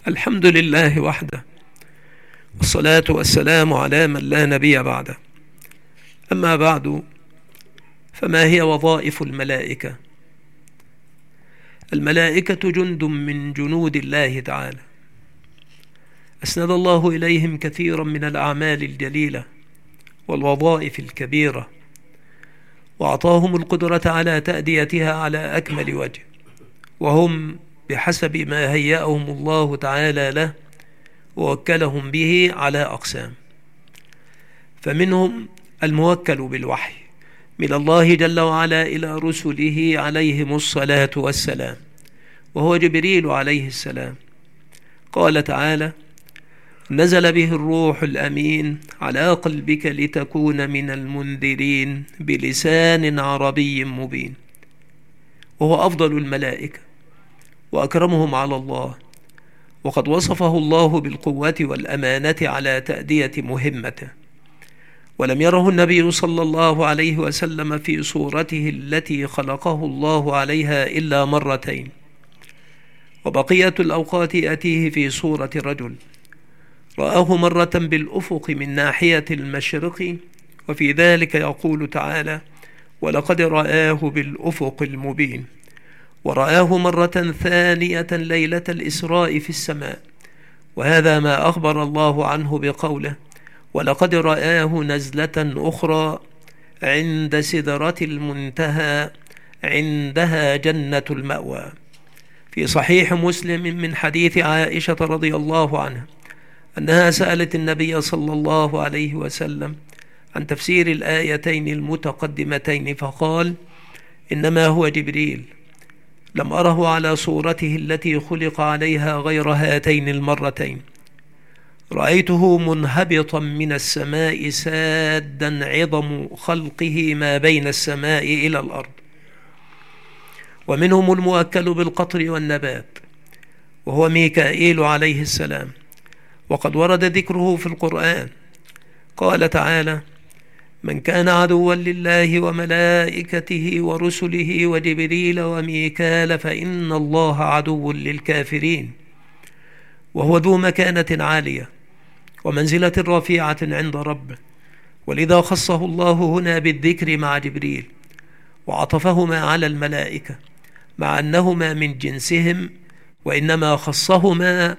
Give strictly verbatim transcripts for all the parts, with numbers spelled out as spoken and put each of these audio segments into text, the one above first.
الحمد لله وحده، والصلاة والسلام على من لا نبي بعده. أما بعد، فما هي وظائف الملائكة؟ الملائكة جند من جنود الله تعالى، أسند الله إليهم كثيرا من الأعمال الجليلة والوظائف الكبيرة، وأعطاهم القدرة على تأديتها على أكمل وجه، وهم بحسب ما هيأهم الله تعالى له ووكلهم به على أقسام. فمنهم الموكل بالوحي من الله جل وعلا إلى رسله عليهم الصلاة والسلام، وهو جبريل عليه السلام. قال تعالى: نزل به الروح الأمين على قلبك لتكون من المنذرين بلسان عربي مبين. وهو أفضل الملائكة وأكرمهم على الله، وقد وصفه الله بالقوة والأمانة على تأدية مهمته، ولم يره النبي صلى الله عليه وسلم في صورته التي خلقه الله عليها إلا مرتين، وبقية الأوقات يأتيه في صورة رجل. رآه مرة بالأفق من ناحية المشرق، وفي ذلك يقول تعالى: ولقد رآه بالأفق المبين. ورآه مرة ثانية ليلة الإسراء في السماء، وهذا ما أخبر الله عنه بقوله: ولقد رآه نزلة أخرى عند سدرة المنتهى عندها جنة المأوى. في صحيح مسلم من حديث عائشة رضي الله عنها أنها سألت النبي صلى الله عليه وسلم عن تفسير الآيتين المتقدمتين، فقال: إنما هو جبريل، لم أره على صورته التي خلق عليها غير هاتين المرتين. رأيته منهبطا من السماء سادا عظم خلقه ما بين السماء إلى الأرض. ومنهم المؤكل بالقطر والنبات، وهو ميكائيل عليه السلام، وقد ورد ذكره في القرآن. قال تعالى: من كان عدوا لله وملائكته ورسله وجبريل وميكال فإن الله عدو للكافرين. وهو ذو مكانة عالية ومنزلة رفيعة عند ربه، ولذا خصه الله هنا بالذكر مع جبريل، وعطفهما على الملائكة مع أنهما من جنسهم، وإنما خصهما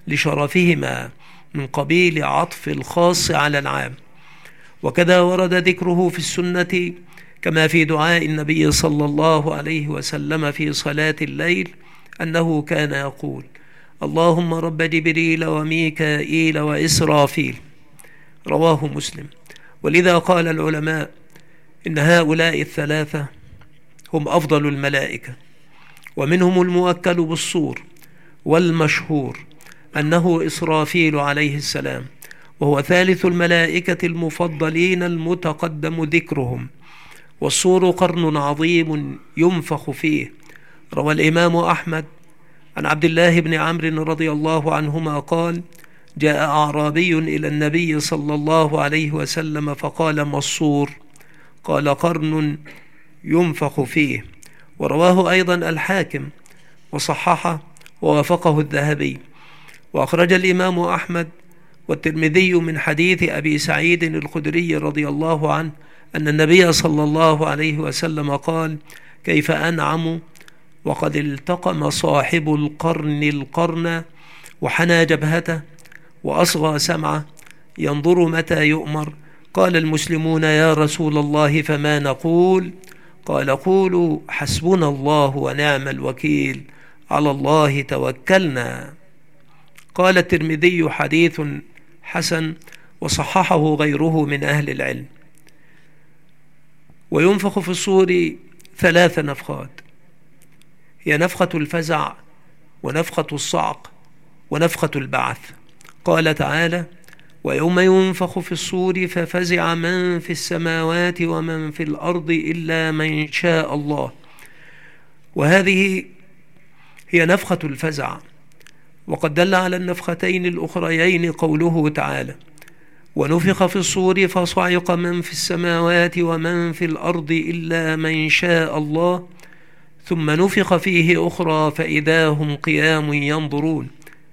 لشرفهما من قبيل عطف الخاص على العام. وكذا ورد ذكره في السنة، كما في دعاء النبي صلى الله عليه وسلم في صلاة الليل أنه كان يقول: اللهم رب جبريل وميكائيل وإسرافيل. رواه مسلم. ولذا قال العلماء إن هؤلاء الثلاثة هم أفضل الملائكة. ومنهم المؤكل بالصور، والمشهور أنه إسرافيل عليه السلام، وهو ثالث الملائكة المفضلين المتقدم ذكرهم. والصور قرن عظيم ينفخ فيه. روى الإمام أحمد عن عبد الله بن عمرو رضي الله عنهما قال: جاء أعرابي إلى النبي صلى الله عليه وسلم فقال: ما الصور؟ قال: قرن ينفخ فيه. ورواه أيضا الحاكم وصححه ووافقه الذهبي. وأخرج الإمام أحمد والترمذي من حديث أبي سعيد الخدري رضي الله عنه أن النبي صلى الله عليه وسلم قال: كيف أنعم وقد التقم صاحب القرن القرن وحنى جبهته وأصغى سمعه ينظر متى يؤمر. قال المسلمون: يا رسول الله فما نقول؟ قال: قولوا حسبنا الله ونعم الوكيل، على الله توكلنا. قال الترمذي: حديث حسن، وصححه غيره من أهل العلم. وينفخ في الصور ثلاث نفخات، هي نفخة الفزع ونفخة الصعق ونفخة البعث. قال تعالى: ويوم ينفخ في الصور ففزع من في السماوات ومن في الأرض إلا من شاء الله. وهذه هي نفخة الفزع. وقد دل على النفختين الأخريين قوله تعالى: ونفخ في الصور فصعق من في السماوات ومن في الأرض إلا من شاء الله، ثم نفخ فيه أخرى فإذا هم قيام ينظرون.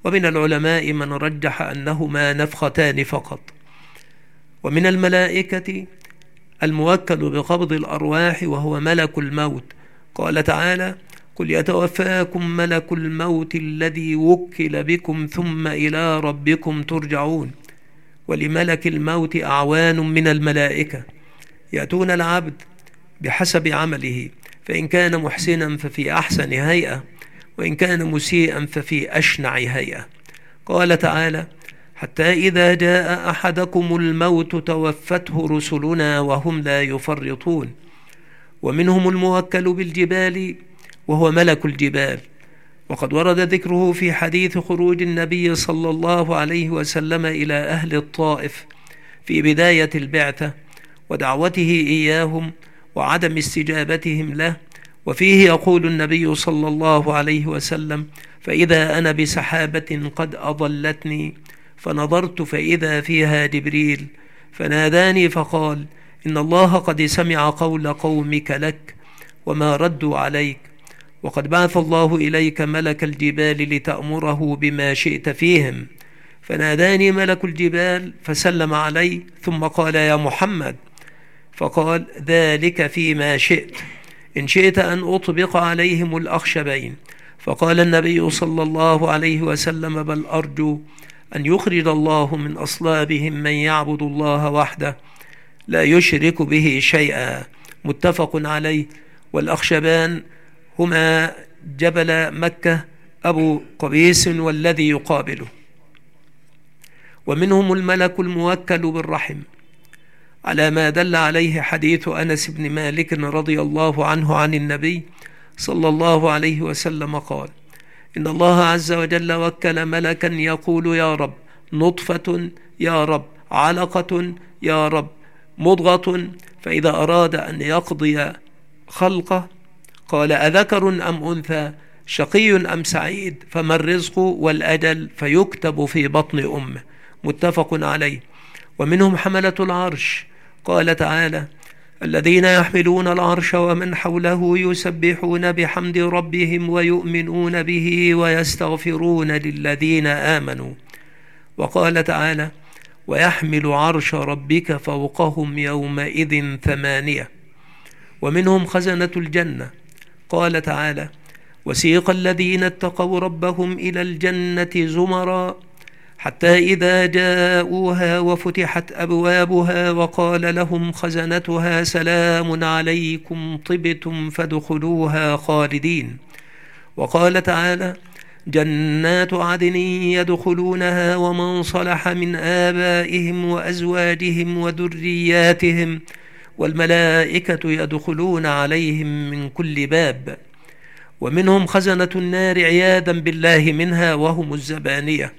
ومن العلماء من رجح أنهما نفختان فقط. ومن الملائكة الموكل بقبض الأرواح وهو ملك الموت، قال تعالى: قل يتوفاكم ملك الموت الذي وكل بكم ثم إلى ربكم ترجعون. ولملك الموت أعوان من الملائكة يأتون العبد بحسب عمله، فإن كان محسنا ففي أحسن هيئة، وإن كان مسيئا ففي أشنع هيئة. قال تعالى: حتى إذا جاء أحدكم الموت توفته رسلنا وهم لا يفرطون. ومنهم الموكل بالجبال وهو ملك الجبال، وقد ورد ذكره في حديث خروج النبي صلى الله عليه وسلم إلى أهل الطائف في بداية البعثة ودعوته إياهم وعدم استجابتهم له، وفيه يقول النبي صلى الله عليه وسلم: فإذا أنا بسحابة قد أضلتني فنظرت فإذا فيها جبريل فناداني فقال: إن الله قد سمع قول قومك لك وما ردوا عليك، وقد بعث الله إليك ملك الجبال لتأمره بما شئت فيهم. فناداني ملك الجبال فسلم علي ثم قال: يا محمد، فقال: ذلك فيما شئت، إن شئت أن أطبق عليهم الأخشبين. فقال النبي صلى الله عليه وسلم: بل أرجو أن يخرج الله من أصلابهم من يعبد الله وحده لا يشرك به شيئا. متفق عليه. والأخشبان هما جبل مكة أبو قبيس والذي يقابله. ومنهم الملك الموكل بالرحم، على ما دل عليه حديث أنس بن مالك رضي الله عنه عن النبي صلى الله عليه وسلم قال: إن الله عز وجل وكل ملكا يقول: يا رب نطفة، يا رب علقة، يا رب مضغة، فإذا أراد أن يقضي خلقه قال: أذكر أم أنثى، شقي أم سعيد، فما الرزق والأجل، فيكتب في بطن أمه. متفق عليه. ومنهم حملة العرش، قال تعالى: الذين يحملون العرش ومن حوله يسبحون بحمد ربهم ويؤمنون به ويستغفرون للذين آمنوا. وقال تعالى: ويحمل عرش ربك فوقهم يومئذ ثمانية. ومنهم خزنة الجنة، قال تعالى: وسيق الذين اتقوا ربهم إلى الجنة زمرا حتى إذا جاءوها وفتحت أبوابها وقال لهم خزنتها سلام عليكم طبتم فادخلوها خالدين. وقال تعالى: جنات عدن يدخلونها ومن صلح من آبائهم وأزواجهم وذرياتهم والملائكة يدخلون عليهم من كل باب. ومنهم خزنة النار عياذا بالله منها وهم الزبانية،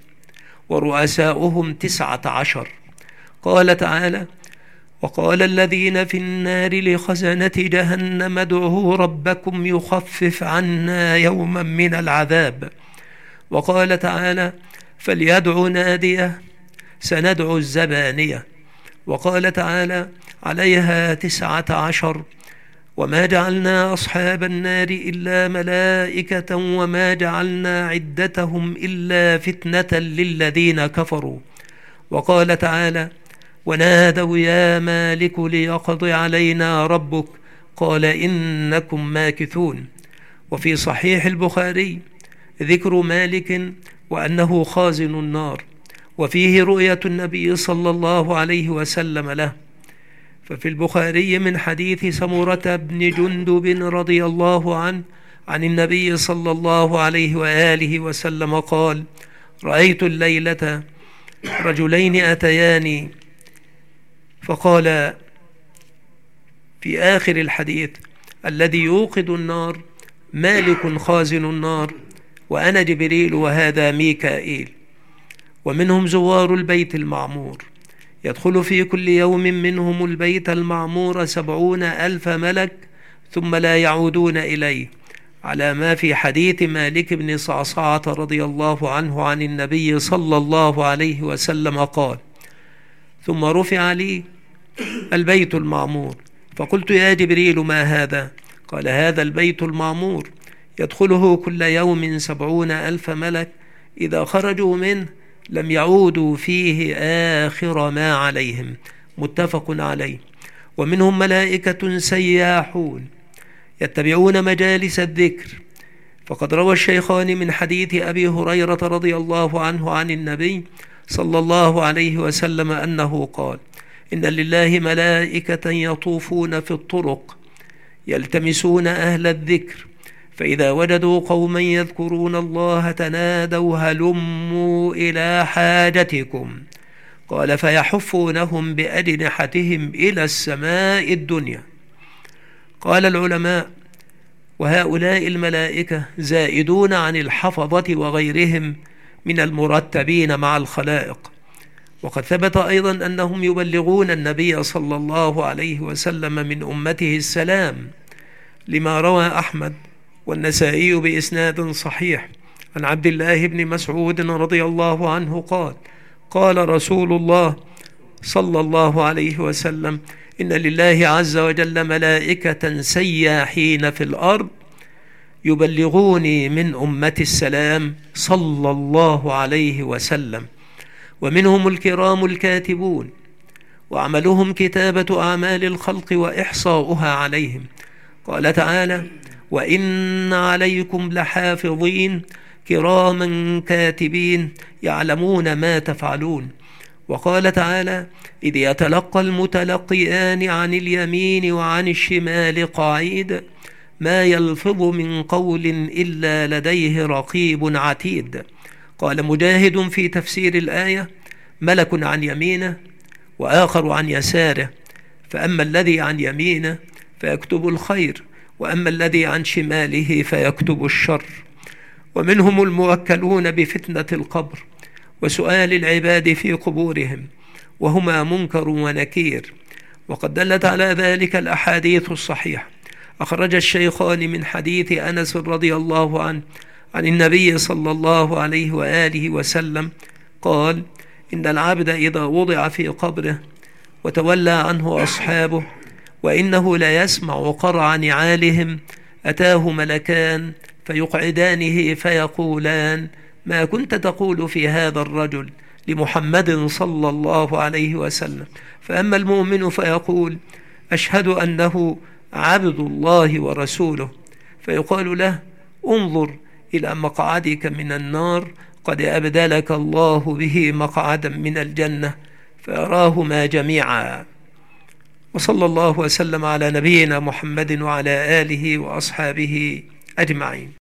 ورؤساؤهم تسعة عشر. قال تعالى: وقال الذين في النار لخزنة جهنم ادعوا ربكم يخفف عنا يوما من العذاب. وقال تعالى: فليدعوا ناديه سندعو الزبانية. وقال تعالى: عليها تسعة عشر. وما جعلنا أصحاب النار إلا ملائكة وما جعلنا عدتهم إلا فتنة للذين كفروا. وقال تعالى: ونادوا يا مالك ليقض علينا ربك قال إنكم ماكثون. وفي صحيح البخاري ذكر مالك وأنه خازن النار، وفيه رؤية النبي صلى الله عليه وسلم له. ففي البخاري من حديث سمرة بن جندب رضي الله عنه عن النبي صلى الله عليه وآله وسلم قال: رأيت الليلة رجلين أتياني فقال في آخر الحديث: الذي يوقد النار مالك خازن النار، وأنا جبريل وهذا ميكائيل. ومنهم زوار البيت المعمور، يدخل في كل يوم منهم البيت المعمور سبعون ألف ملك ثم لا يعودون إليه، على ما في حديث مالك بن صعصعة رضي الله عنه عن النبي صلى الله عليه وسلم قال: ثم رفع لي البيت المعمور فقلت: يا جبريل ما هذا؟ قال: هذا البيت المعمور يدخله كل يوم سبعون ألف ملك إذا خرجوا منه لم يعودوا فيه آخر ما عليهم، متفق عليه. ومنهم ملائكة سياحون يتبعون مجالس الذكر، فقد روى الشيخان من حديث أبي هريرة رضي الله عنه عن النبي صلى الله عليه وسلم أنه قال: إن لله ملائكة يطوفون في الطرق يلتمسون أهل الذكر، فإذا وجدوا قوما يذكرون الله تنادوا هلموا إلى حاجتكم، قال فيحفونهم بأجنحتهم إلى السماء الدنيا. قال العلماء: وهؤلاء الملائكة زائدون عن الحفظة وغيرهم من المرتبين مع الخلائق. وقد ثبت أيضا أنهم يبلغون النبي صلى الله عليه وسلم من أمته السلام، لما روى أحمد والنسائي بإسناد صحيح عن عبد الله بن مسعود رضي الله عنه قال: قال رسول الله صلى الله عليه وسلم: إن لله عز وجل ملائكة سياحين في الأرض يبلغوني من أمة السلام صلى الله عليه وسلم، ومنهم الكرام الكاتبون وعملهم كتابة أعمال الخلق وإحصاؤها عليهم. قال تعالى: وإن عليكم لحافظين كراما كاتبين يعلمون ما تفعلون. وقال تعالى: إذ يتلقى المتلقيان عن اليمين وعن الشمال قعيد ما يلفظ من قول إلا لديه رقيب عتيد. قال مجاهد في تفسير الآية: ملك عن يمينه وآخر عن يساره، فأما الذي عن يمينه فيكتب الخير، وأما الذي عن شماله فيكتب الشر. ومنهم الموكلون بفتنة القبر وسؤال العباد في قبورهم، وهما منكر ونكير، وقد دلت على ذلك الأحاديث الصحيحة. أخرج الشيخان من حديث أنس رضي الله عنه عن النبي صلى الله عليه وآله وسلم قال: إن العبد إذا وضع في قبره وتولى عنه أصحابه وإنه لا يسمع قرع نعالهم أتاه ملكان فيقعدانه فيقولان: ما كنت تقول في هذا الرجل لمحمد صلى الله عليه وسلم؟ فأما المؤمن فيقول: أشهد أنه عبد الله ورسوله، فيقال له: انظر إلى مقعدك من النار قد أبدلك الله به مقعدا من الجنة، فيراهما جميعا. وصلى الله وسلم على نبينا محمد وعلى آله وأصحابه أجمعين.